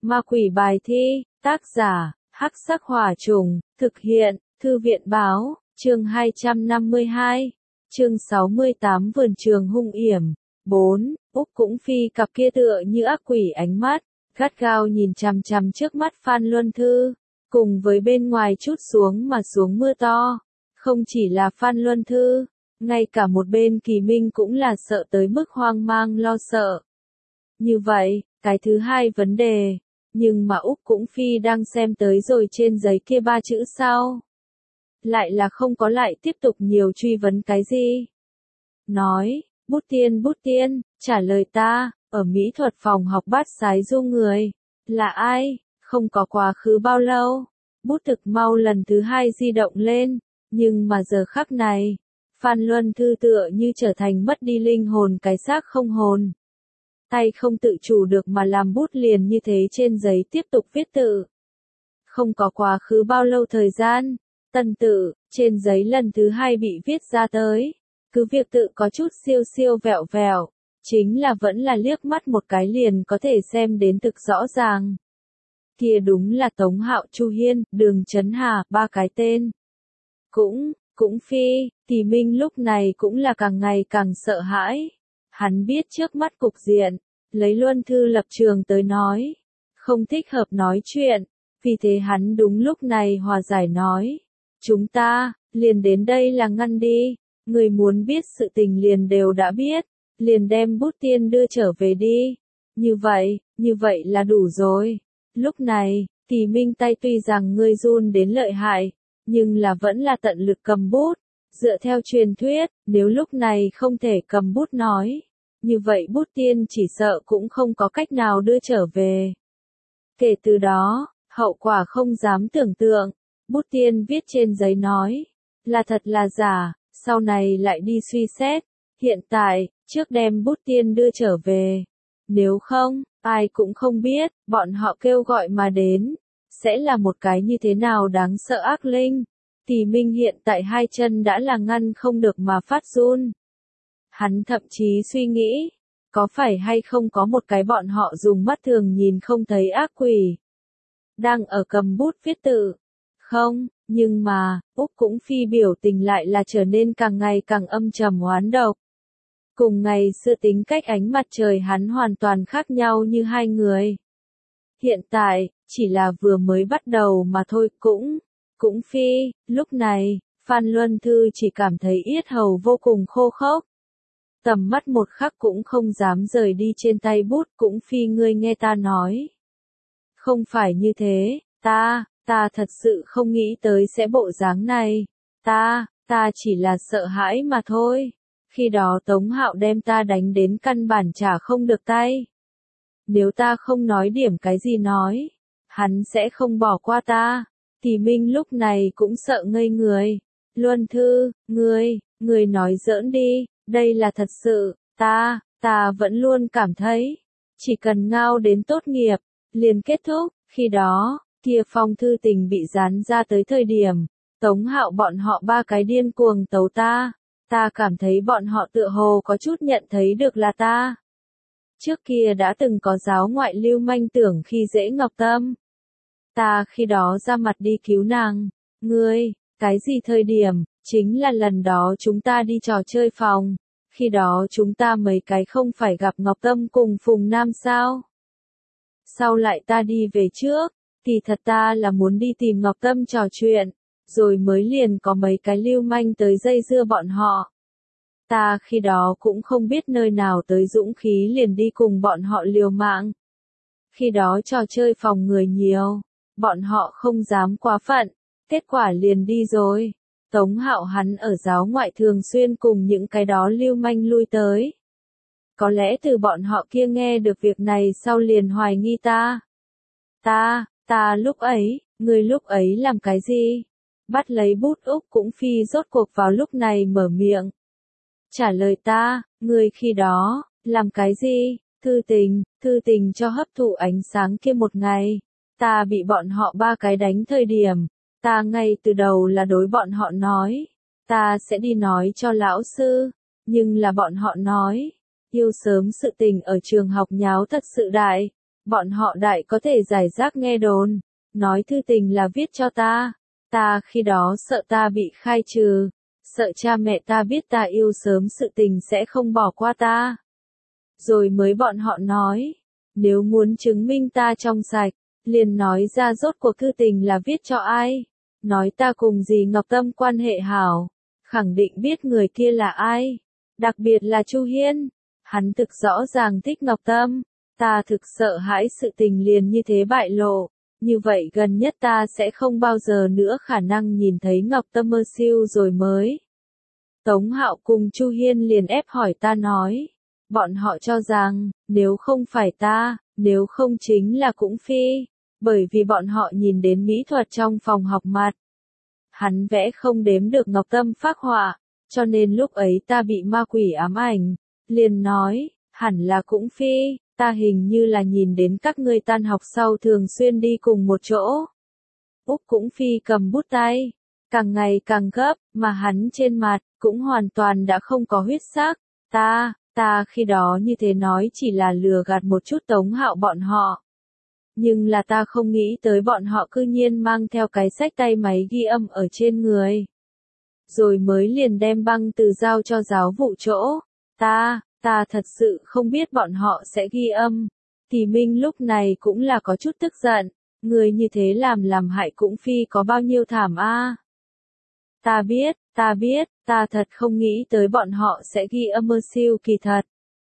Ma quỷ bài thi, tác giả, Hắc Sắc Hỏa Trùng, thực hiện, Thư viện báo, chương 252, chương 68 vườn trường hung yểm. 4. Úc cũng phi cặp kia tựa như ác quỷ ánh mắt, gắt gao nhìn chằm chằm trước mắt Phan Luân Thư, cùng với bên ngoài chút xuống mà xuống mưa to. Không chỉ là Phan Luân Thư, ngay cả một bên Kỳ Minh cũng là sợ tới mức hoang mang lo sợ. Như vậy, cái thứ hai vấn đề, nhưng mà Úc cũng phi đang xem tới rồi trên giấy kia ba chữ sau. Lại là không có lại tiếp tục nhiều truy vấn cái gì. Nói, bút tiên, trả lời ta, ở mỹ thuật phòng học bát sái du người, là ai, không có quá khứ bao lâu. Bút thực mau lần thứ hai di động lên, nhưng mà giờ khắc này, Phan Luân Thư tựa như trở thành mất đi linh hồn cái xác không hồn. Tay không tự chủ được mà làm bút liền như thế trên giấy tiếp tục viết tự. Không có quá khứ bao lâu thời gian, tân tự, trên giấy lần thứ hai bị viết ra tới. Cứ việc tự có chút siêu vẹo vẹo, chính là vẫn là liếc mắt một cái liền có thể xem đến thực rõ ràng. Kia đúng là Tống Hạo, Chu Hiên, Đường Chấn Hà, ba cái tên. Cũng phi, Kỳ Minh lúc này cũng là càng ngày càng sợ hãi. Hắn biết trước mắt cục diện, lấy Luân Thư lập trường tới nói, không thích hợp nói chuyện, vì thế hắn đúng lúc này hòa giải nói, chúng ta, liền đến đây là ngăn đi, người muốn biết sự tình liền đều đã biết, liền đem bút tiên đưa trở về đi, như vậy là đủ rồi. Lúc này, Kỳ Minh tay tuy rằng ngươi run đến lợi hại, nhưng là vẫn là tận lực cầm bút, dựa theo truyền thuyết, nếu lúc này không thể cầm bút nói, như vậy bút tiên chỉ sợ cũng không có cách nào đưa trở về. Kể từ đó, hậu quả không dám tưởng tượng, bút tiên viết trên giấy nói, là thật là giả, sau này lại đi suy xét, hiện tại, trước đem bút tiên đưa trở về. Nếu không, ai cũng không biết, bọn họ kêu gọi mà đến, sẽ là một cái như thế nào đáng sợ ác linh. Kỳ Minh hiện tại hai chân đã là ngăn không được mà phát run. Hắn thậm chí suy nghĩ, có phải hay không có một cái bọn họ dùng mắt thường nhìn không thấy ác quỷ, đang ở cầm bút viết tự. Không, nhưng mà, Úc cũng phi biểu tình lại là trở nên càng ngày càng âm trầm oán độc. Cùng ngày xưa tính cách ánh mặt trời hắn hoàn toàn khác nhau như hai người. Hiện tại, chỉ là vừa mới bắt đầu mà thôi. Cũng phi, lúc này, Phan Luân Thư chỉ cảm thấy yết hầu vô cùng khô khốc. Tầm mắt một khắc cũng không dám rời đi trên tay bút. Cũng phi, ngươi nghe ta nói. Không phải như thế, ta thật sự không nghĩ tới sẽ bộ dáng này. Ta chỉ là sợ hãi mà thôi. Khi đó Tống Hạo đem ta đánh đến căn bản trả không được tay. Nếu ta không nói điểm cái gì nói, hắn sẽ không bỏ qua ta. Kỳ Minh lúc này cũng sợ ngây người. Luân Thư, ngươi nói giỡn đi, đây là thật sự, ta vẫn luôn cảm thấy, chỉ cần ngao đến tốt nghiệp, liền kết thúc. Khi đó, kia phong thư tình bị dán ra tới thời điểm, Tống Hạo bọn họ ba cái điên cuồng tấu ta cảm thấy bọn họ tựa hồ có chút nhận thấy được là ta. Trước kia đã từng có giáo ngoại lưu manh tưởng khi dễ Ngọc Tâm. Ta khi đó ra mặt đi cứu nàng. Ngươi, cái gì thời điểm, chính là lần đó chúng ta đi trò chơi phòng. Khi đó chúng ta mấy cái không phải gặp Ngọc Tâm cùng Phùng Nam sao? Sau lại ta đi về trước, thì thật ta là muốn đi tìm Ngọc Tâm trò chuyện, rồi mới liền có mấy cái lưu manh tới dây dưa bọn họ. Ta khi đó cũng không biết nơi nào tới dũng khí liền đi cùng bọn họ liều mạng. Khi đó trò chơi phòng người nhiều, bọn họ không dám quá phận, kết quả liền đi rồi. Tống Hạo hắn ở giáo ngoại thường xuyên cùng những cái đó lưu manh lui tới. Có lẽ từ bọn họ kia nghe được việc này sau liền hoài nghi ta. Ta lúc ấy, người lúc ấy làm cái gì? Bắt lấy bút. Úc cũng phi rốt cuộc vào lúc này mở miệng. Trả lời ta, người khi đó, làm cái gì? Thư tình cho hấp thụ ánh sáng kia một ngày. Ta bị bọn họ ba cái đánh thời điểm. Ta ngay từ đầu là đối bọn họ nói. Ta sẽ đi nói cho lão sư. Nhưng là bọn họ nói. Yêu sớm sự tình ở trường học nháo thật sự đại. Bọn họ đại có thể giải rác nghe đồn, nói thư tình là viết cho ta. Ta khi đó sợ ta bị khai trừ, sợ cha mẹ ta biết ta yêu sớm sự tình sẽ không bỏ qua ta. Rồi mới bọn họ nói, nếu muốn chứng minh ta trong sạch, liền nói ra rốt cuộc thư tình là viết cho ai. Nói ta cùng dì Ngọc Tâm quan hệ hảo, khẳng định biết người kia là ai. Đặc biệt là Chu Hiên, hắn thực rõ ràng thích Ngọc Tâm. Ta thực sợ hãi sự tình liền như thế bại lộ, như vậy gần nhất ta sẽ không bao giờ nữa khả năng nhìn thấy Ngọc Tâm mơ siêu rồi mới. Tống Hạo cùng Chu Hiên liền ép hỏi ta nói, bọn họ cho rằng, nếu không phải ta, nếu không chính là Cũng Phi, bởi vì bọn họ nhìn đến mỹ thuật trong phòng học mặt. Hắn vẽ không đếm được Ngọc Tâm phác họa, cho nên lúc ấy ta bị ma quỷ ám ảnh, liền nói, hẳn là Cũng Phi. Ta hình như là nhìn đến các ngươi tan học sau thường xuyên đi cùng một chỗ. Úc Cũng Phi cầm bút tay, càng ngày càng gấp, mà hắn trên mặt, cũng hoàn toàn đã không có huyết sắc. Ta khi đó như thế nói chỉ là lừa gạt một chút Tống Hạo bọn họ. Nhưng là ta không nghĩ tới bọn họ cư nhiên mang theo cái xách tay máy ghi âm ở trên người. Rồi mới liền đem băng từ giao cho giáo vụ chỗ. Ta thật sự không biết bọn họ sẽ ghi âm. Thì Minh lúc này cũng là có chút tức giận. Người như thế làm hại Cũng Phi có bao nhiêu thảm a. Ta biết, ta thật không nghĩ tới bọn họ sẽ ghi âm mơ siêu kỳ thật.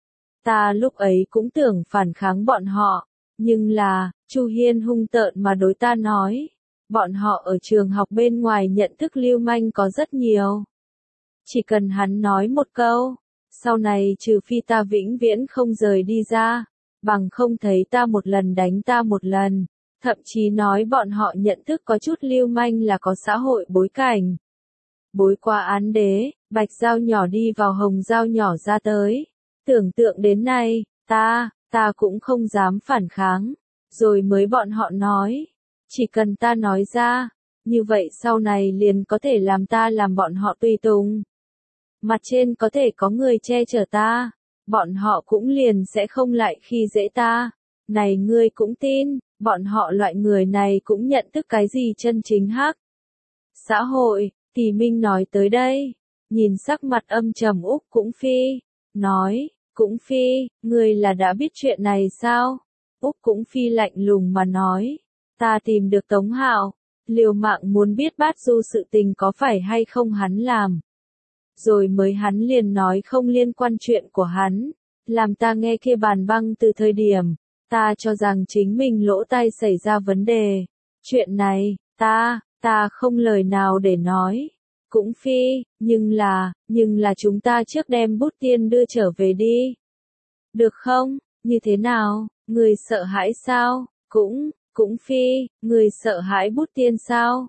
Ta lúc ấy cũng tưởng phản kháng bọn họ. Nhưng là, Chu Hiên hung tợn mà đối ta nói. Bọn họ ở trường học bên ngoài nhận thức lưu manh có rất nhiều. Chỉ cần hắn nói một câu. Sau này trừ phi ta vĩnh viễn không rời đi ra, bằng không thấy ta một lần đánh ta một lần, thậm chí nói bọn họ nhận thức có chút lưu manh là có xã hội bối cảnh. Bối qua án đế, bạch dao nhỏ đi vào hồng dao nhỏ ra tới. Tưởng tượng đến nay, ta cũng không dám phản kháng. Rồi mới bọn họ nói, chỉ cần ta nói ra, như vậy sau này liền có thể làm ta làm bọn họ tùy tùng. Mặt trên có thể có người che chở ta, bọn họ cũng liền sẽ không lại khi dễ ta. Này ngươi cũng tin, bọn họ loại người này cũng nhận thức cái gì chân chính hắc. Xã hội, Tỷ Minh nói tới đây, nhìn sắc mặt âm trầm Úc Cũng Phi, nói, Cũng Phi, ngươi là đã biết chuyện này sao? Úc Cũng Phi lạnh lùng mà nói, ta tìm được Tống Hạo, liều mạng muốn biết Bát Du sự tình có phải hay không hắn làm. Rồi mới hắn liền nói không liên quan chuyện của hắn, làm ta nghe kia bàn băng từ thời điểm, ta cho rằng chính mình lỗ tai xảy ra vấn đề. Chuyện này, ta không lời nào để nói. Cũng Phi, nhưng là chúng ta trước đem bút tiên đưa trở về đi. Được không? Như thế nào? Người sợ hãi sao? Cũng Phi, người sợ hãi bút tiên sao?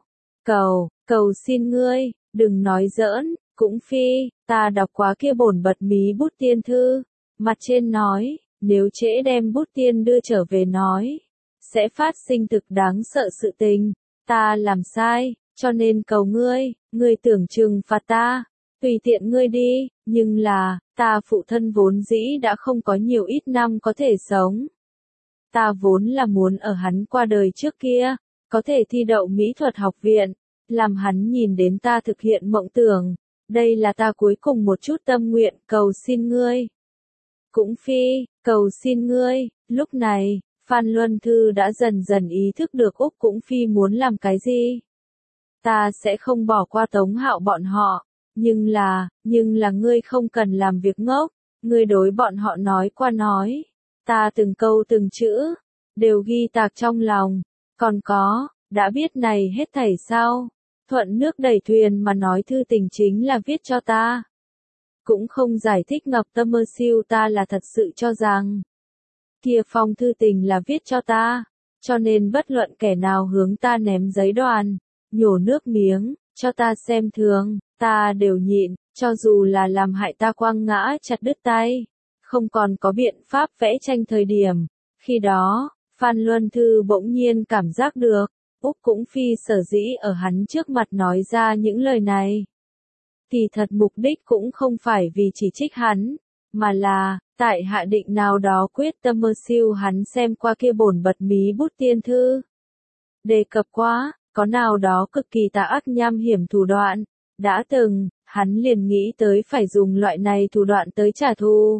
Cầu xin ngươi, đừng nói giỡn. Cũng Phi, ta đọc quá kia bổn bật mí bút tiên thư, mặt trên nói, nếu trễ đem bút tiên đưa trở về nói, sẽ phát sinh thực đáng sợ sự tình, ta làm sai, cho nên cầu ngươi tưởng trừng phạt ta, tùy tiện ngươi đi, nhưng là, ta phụ thân vốn dĩ đã không có nhiều ít năm có thể sống. Ta vốn là muốn ở hắn qua đời trước kia, có thể thi đậu mỹ thuật học viện, làm hắn nhìn đến ta thực hiện mộng tưởng. Đây là ta cuối cùng một chút tâm nguyện, cầu xin ngươi. Cũng Phi, cầu xin ngươi. Lúc này, Phan Luân Thư đã dần dần ý thức được Úc Cũng Phi muốn làm cái gì. Ta sẽ không bỏ qua Tống Hạo bọn họ, nhưng là ngươi không cần làm việc ngốc, ngươi đối bọn họ nói qua nói. Ta từng câu từng chữ, đều ghi tạc trong lòng, còn có, đã biết này hết thảy sao? Thuận nước đẩy thuyền mà nói thư tình chính là viết cho ta. Cũng không giải thích Ngọc Tâm mơ siêu ta là thật sự cho rằng. Kia phong thư tình là viết cho ta. Cho nên bất luận kẻ nào hướng ta ném giấy đoàn, nhổ nước miếng, cho ta xem thường, ta đều nhịn, cho dù là làm hại ta quăng ngã chặt đứt tay. Không còn có biện pháp vẽ tranh thời điểm. Khi đó, Phan Luân Thư bỗng nhiên cảm giác được. Úc Cũng Phi sở dĩ ở hắn trước mặt nói ra những lời này. Thì thật mục đích cũng không phải vì chỉ trích hắn, mà là, tại hạ định nào đó quyết tâm mơ siêu hắn xem qua kia bổn bật mí bút tiên thư. Đề cập quá, có nào đó cực kỳ tà ác nham hiểm thủ đoạn, đã từng, hắn liền nghĩ tới phải dùng loại này thủ đoạn tới trả thù.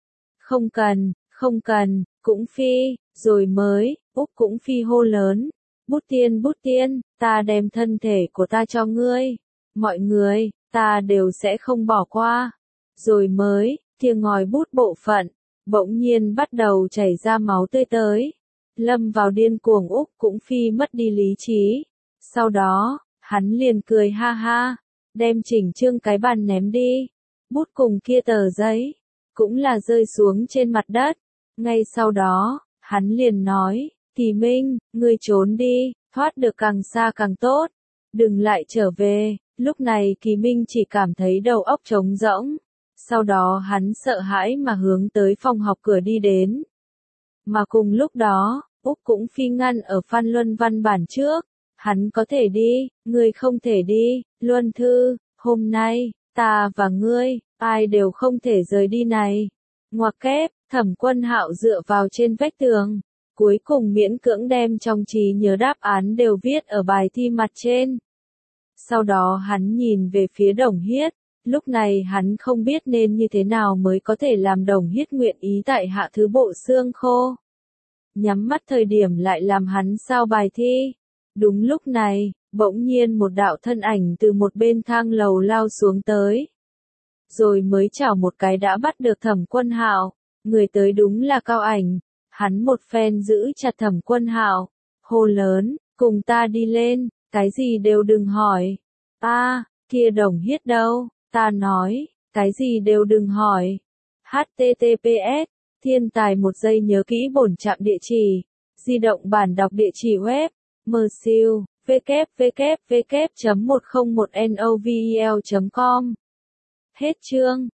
Không cần, cũng phi, rồi mới, Úc cũng phi hô lớn. Bút tiên, ta đem thân thể của ta cho ngươi. Mọi người, ta đều sẽ không bỏ qua. Rồi mới, kia ngòi bút bộ phận, bỗng nhiên bắt đầu chảy ra máu tươi tới. Lâm vào điên cuồng Úc cũng phi mất đi lý trí. Sau đó, hắn liền cười ha ha, đem chỉnh chương cái bàn ném đi. Bút cùng kia tờ giấy, cũng là rơi xuống trên mặt đất. Ngay sau đó, hắn liền nói, Kỳ Minh, ngươi trốn đi, thoát được càng xa càng tốt. Đừng lại trở về. Lúc này Kỳ Minh chỉ cảm thấy đầu óc trống rỗng. Sau đó hắn sợ hãi mà hướng tới phòng học cửa đi đến. Mà cùng lúc đó, Úc cũng phi ngăn ở Phan Luân văn bản trước. Hắn có thể đi, ngươi không thể đi, Luân Thư, hôm nay, ta và ngươi, ai đều không thể rời đi này. Ngoặc kép, Thẩm Quân Hạo dựa vào trên vách tường, cuối cùng miễn cưỡng đem trong trí nhớ đáp án đều viết ở bài thi mặt trên. Sau đó hắn nhìn về phía Đồng Hiết, lúc này hắn không biết nên như thế nào mới có thể làm Đồng Hiết nguyện ý tại hạ thứ bộ xương khô. Nhắm mắt thời điểm lại làm hắn sao bài thi. Đúng lúc này, bỗng nhiên một đạo thân ảnh từ một bên thang lầu lao xuống tới. Rồi mới chảo một cái đã bắt được Thẩm Quân Hạo, người tới đúng là Cao Ảnh. Hắn một phen giữ chặt Thẩm Quân Hạo, hô lớn, cùng ta đi lên, cái gì đều đừng hỏi. Kia Đồng Hiết đâu, ta nói, cái gì đều đừng hỏi. HTTPS, thiên tài một giây nhớ kỹ bổn trạm địa chỉ, di động bản đọc địa chỉ web, msiêu, www.101novel.com. Hết chương.